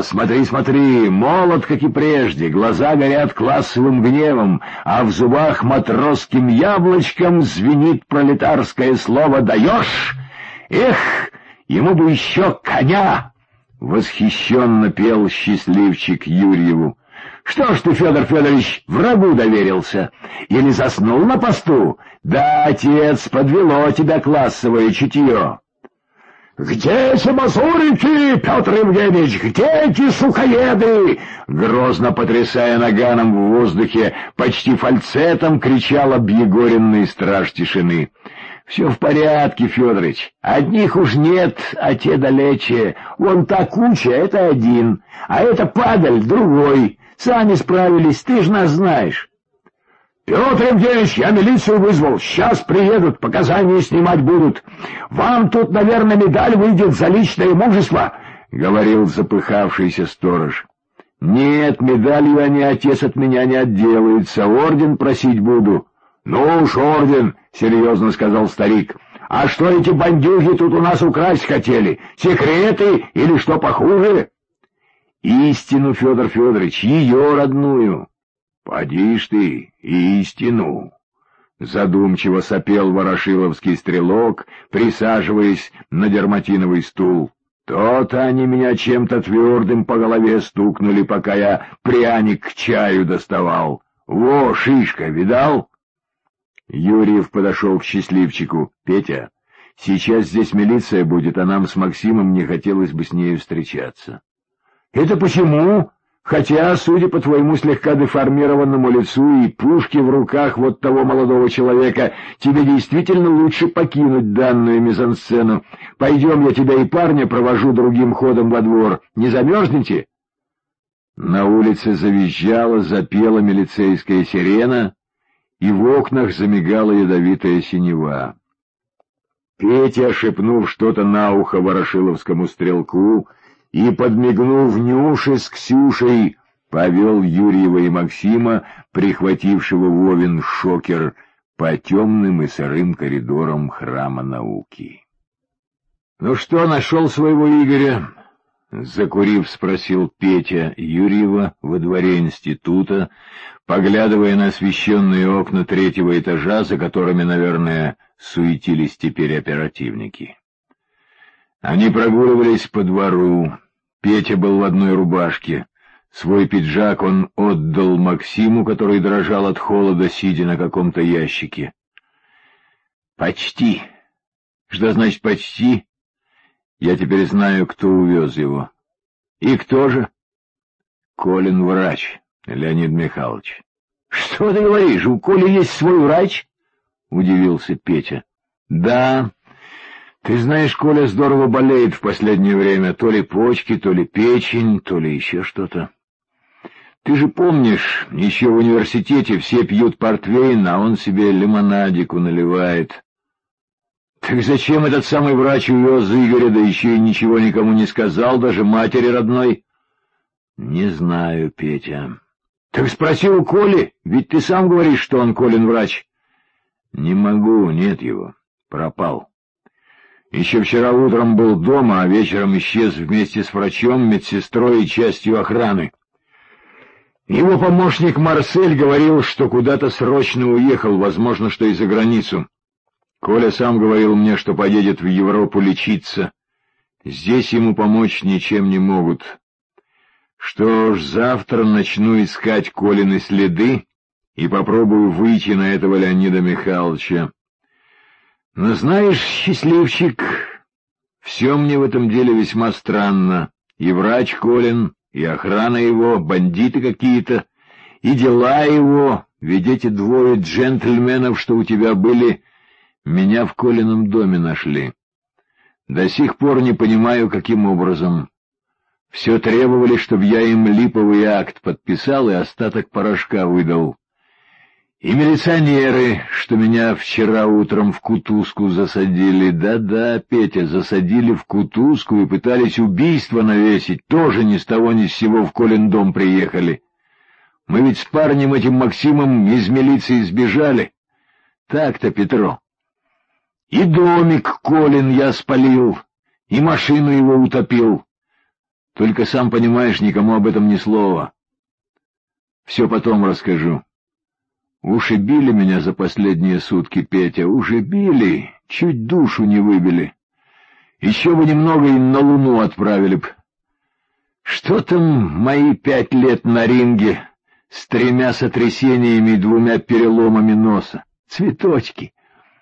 смотри, смотри, молод, как и прежде, глаза горят классовым гневом, а в зубах матросским яблочком звенит пролетарское слово «даешь». Эх, ему бы еще коня! Восхищенно пел счастливчик Юрьеву. Что ж ты, Федор Федорович, врагу доверился? Или заснул на посту? Да, отец, подвело тебя классовое чутье. «Где эти мазурики, Петр Евгеньевич, где эти сухоеды?» Грозно потрясая наганом в воздухе, почти фальцетом кричал объегоренный страж тишины. «Все в порядке, Федорович. Одних уж нет, а те далече. Вон та куча — это один, а это падаль — другой. Сами справились, ты ж нас знаешь». «Петр Евгеньевич, я милицию вызвал. Сейчас приедут, показания снимать будут. Вам тут, наверное, медаль выйдет за личное мужество», — говорил запыхавшийся сторож. «Нет, медалью они, отец, от меня не отделаются. Орден просить буду». «Ну уж орден», — серьезно сказал старик. «А что эти бандюги тут у нас украсть хотели? Секреты или что похуже?» «Истину, Федор Федорович, ее родную». «Поди ж ты, истину!» — задумчиво сопел ворошиловский стрелок, присаживаясь на дерматиновый стул. «То-то они меня чем-то твердым по голове стукнули, пока я пряник к чаю доставал. Во, шишка, видал?» Юрьев подошел к счастливчику. «Петя, сейчас здесь милиция будет, а нам с Максимом не хотелось бы с нею встречаться». «Это почему? Хотя, судя по твоему слегка деформированному лицу и пушке в руках вот того молодого человека, тебе действительно лучше покинуть данную мизансцену. Пойдем, я тебя и парня провожу другим ходом во двор. Не замерзнете?» На улице завизжала, запела милицейская сирена, и в окнах замигала ядовитая синева. Петя, шепнув что-то на ухо ворошиловскому стрелку и, подмигнув Нюше с Ксюшей, повел Юрьева и Максима, прихватившего Вовин шокер, по темным и сырым коридорам храма науки. — Ну что, нашел своего Игоря? — закурив, спросил Петя Юрьева во дворе института, поглядывая на освещенные окна третьего этажа, за которыми, наверное, суетились теперь оперативники. Они прогуливались по двору. Петя был в одной рубашке. Свой пиджак он отдал Максиму, который дрожал от холода, сидя на каком-то ящике. «Почти». «Что значит «почти»?» «Я теперь знаю, кто увез его». «И кто же?» «Колин врач, Леонид Михайлович». «Что ты говоришь, у Коли есть свой врач?» — удивился Петя. «Да. Ты знаешь, Коля здорово болеет в последнее время. То ли почки, то ли печень, то ли еще что-то. Ты же помнишь, еще в университете все пьют портвейн, а он себе лимонадику наливает. Так зачем этот самый врач увез Игоря, да еще и ничего никому не сказал, даже матери родной?» «Не знаю, Петя». «Так спроси у Коли, ведь ты сам говоришь, что он Колин врач». «Не могу, нет его. Пропал. Еще вчера утром был дома, а вечером исчез вместе с врачом, медсестрой и частью охраны. Его помощник Марсель говорил, что куда-то срочно уехал, возможно, что и за границу. Коля сам говорил мне, что поедет в Европу лечиться. Здесь ему помочь ничем не могут. Что ж, завтра начну искать Колины следы и попробую выйти на этого Леонида Михайловича. Но знаешь, счастливчик, все мне в этом деле весьма странно. И врач Колин, и охрана его, бандиты какие-то, и дела его, ведь эти двое джентльменов, что у тебя были, меня в Колином доме нашли. До сих пор не понимаю, каким образом. Все требовали, чтобы я им липовый акт подписал и остаток порошка выдал. И милиционеры, что меня вчера утром в кутузку засадили, да-да, Петя, засадили в кутузку и пытались убийство навесить, тоже ни с того ни с сего в Колин дом приехали. Мы ведь с парнем этим Максимом из милиции сбежали. Так-то, Петро. И домик Колин я спалил, и машину его утопил. Только, сам понимаешь, никому об этом ни слова. Все потом расскажу. Уж и били меня за последние сутки, Петя, уже били, чуть душу не выбили. Еще бы немного и на Луну отправили б. Что там мои 5 лет на ринге с 3 сотрясениями и 2 переломами носа? Цветочки.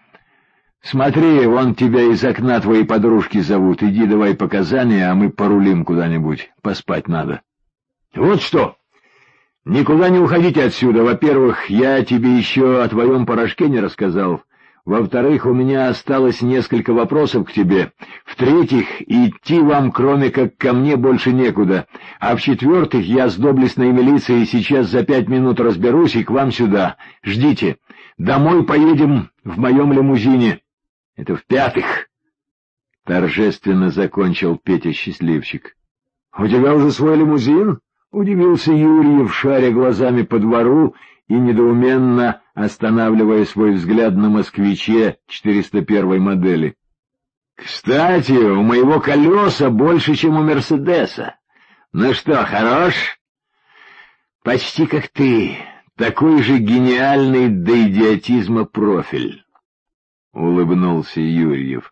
Смотри, вон тебя из окна твои подружки зовут. Иди давай показания, а мы порулим куда-нибудь. Поспать надо. Вот что. Никуда не уходите отсюда. Во-первых, я тебе еще о твоем порошке не рассказал. Во-вторых, у меня осталось несколько вопросов к тебе. В-третьих, идти вам, кроме как ко мне, больше некуда. А в-четвертых, я с доблестной милицией сейчас за 5 минут разберусь и к вам сюда. Ждите. Домой поедем в моем лимузине. Это в-пятых. Торжественно закончил Петя Счастливчик. — У тебя уже свой лимузин? — удивился Юрьев, шаря глазами по двору и недоуменно останавливая свой взгляд на москвиче 401 модели. — Кстати, у моего колеса больше, чем у Мерседеса. Ну что, хорош? — Почти как ты, такой же гениальный до идиотизма профиль, — улыбнулся Юрьев.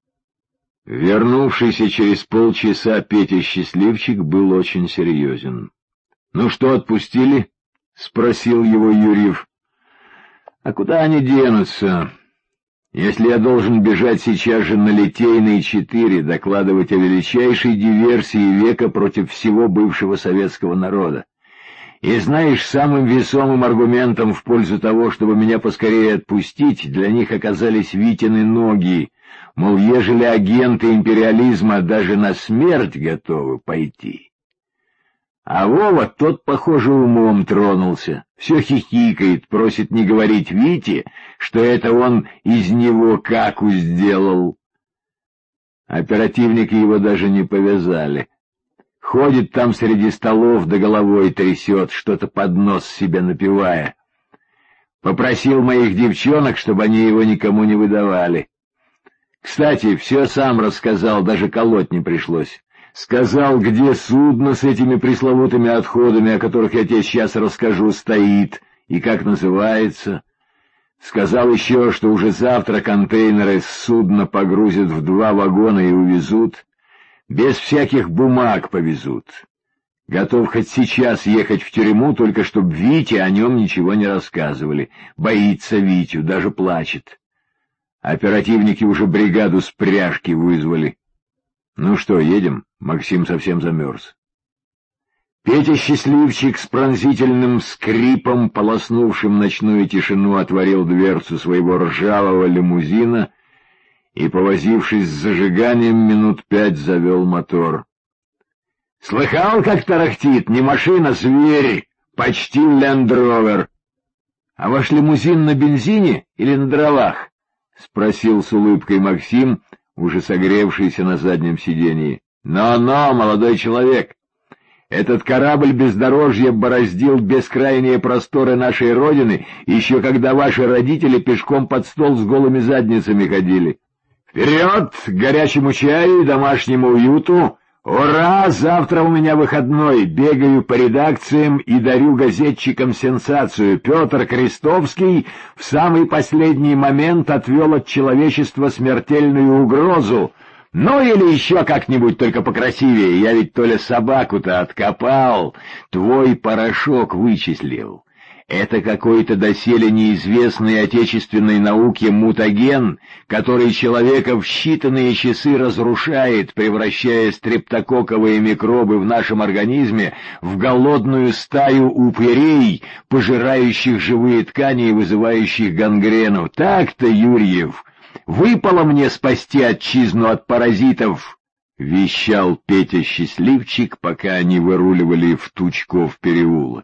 Вернувшийся через полчаса Петя Счастливчик был очень серьезен. — Ну что, отпустили? — спросил его Юрьев. — А куда они денутся? Если я должен бежать сейчас же на Литейной 4, докладывать о величайшей диверсии века против всего бывшего советского народа. И знаешь, самым весомым аргументом в пользу того, чтобы меня поскорее отпустить, для них оказались Витины ноги. Мол, ежели агенты империализма даже на смерть готовы пойти. А Вова, тот, похоже, умом тронулся, все хихикает, просит не говорить Вите, что это он из него каку сделал. Оперативники его даже не повязали. Ходит там среди столов да головой трясет, что-то под нос себе напевая. Попросил моих девчонок, чтобы они его никому не выдавали. Кстати, все сам рассказал, даже колоть не пришлось. Сказал, где судно с этими пресловутыми отходами, о которых я тебе сейчас расскажу, стоит, и как называется. Сказал еще, что уже завтра контейнеры с судна погрузят в 2 вагона и увезут. Без всяких бумаг повезут. Готов хоть сейчас ехать в тюрьму, только чтоб Вите о нем ничего не рассказывали. Боится Витю, даже плачет. Оперативники уже бригаду с пряжки вызвали. Ну что, едем? Максим совсем замерз. Петя Счастливчик с пронзительным скрипом, полоснувшим ночную тишину, отворил дверцу своего ржавого лимузина и, повозившись с зажиганием, минут 5 завел мотор. — Слыхал, как тарахтит? Не машина, зверь! Почти лендровер. — А ваш лимузин на бензине или на дровах? — спросил с улыбкой Максим, уже согревшийся на заднем сидении. Но, молодой человек, этот корабль бездорожья бороздил бескрайние просторы нашей Родины, еще когда ваши родители пешком под стол с голыми задницами ходили. Вперед, к горячему чаю и домашнему уюту! Ура! Завтра у меня выходной, бегаю по редакциям и дарю газетчикам сенсацию. Петр Крестовский в самый последний момент отвел от человечества смертельную угрозу. Ну или еще как-нибудь, только покрасивее. Я ведь то ли собаку-то откопал, твой порошок вычислил. Это какой-то доселе неизвестный отечественной науке мутаген, который человека в считанные часы разрушает, превращая стрептококковые микробы в нашем организме в голодную стаю упырей, пожирающих живые ткани и вызывающих гангрену. Так-то, Юрьев, выпало мне спасти отчизну от паразитов, — вещал Петя Счастливчик, пока они выруливали в Тучков переулок.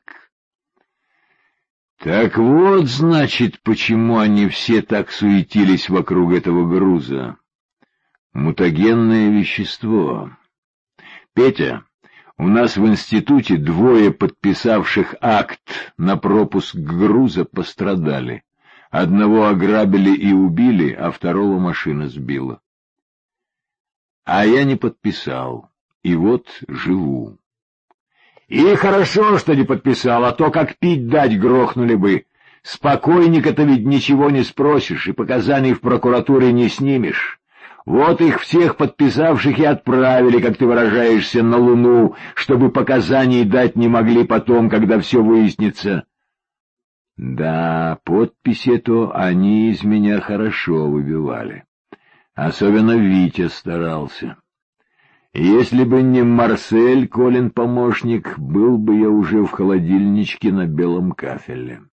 Так вот, значит, почему они все так суетились вокруг этого груза. Мутагенное вещество. Петя, у нас в институте 2 подписавших акт на пропуск груза пострадали. Одного ограбили и убили, а второго машина сбила. А я не подписал. И вот живу. И хорошо, что не подписал, а то как пить дать грохнули бы. С покойника-то ведь ничего не спросишь, и показаний в прокуратуре не снимешь. Вот их всех подписавших и отправили, как ты выражаешься, на Луну, чтобы показаний дать не могли потом, когда все выяснится. Да, подписи-то они из меня хорошо выбивали. Особенно Витя старался. Если бы не Марсель, Колин помощник, был бы я уже в холодильничке на белом кафеле.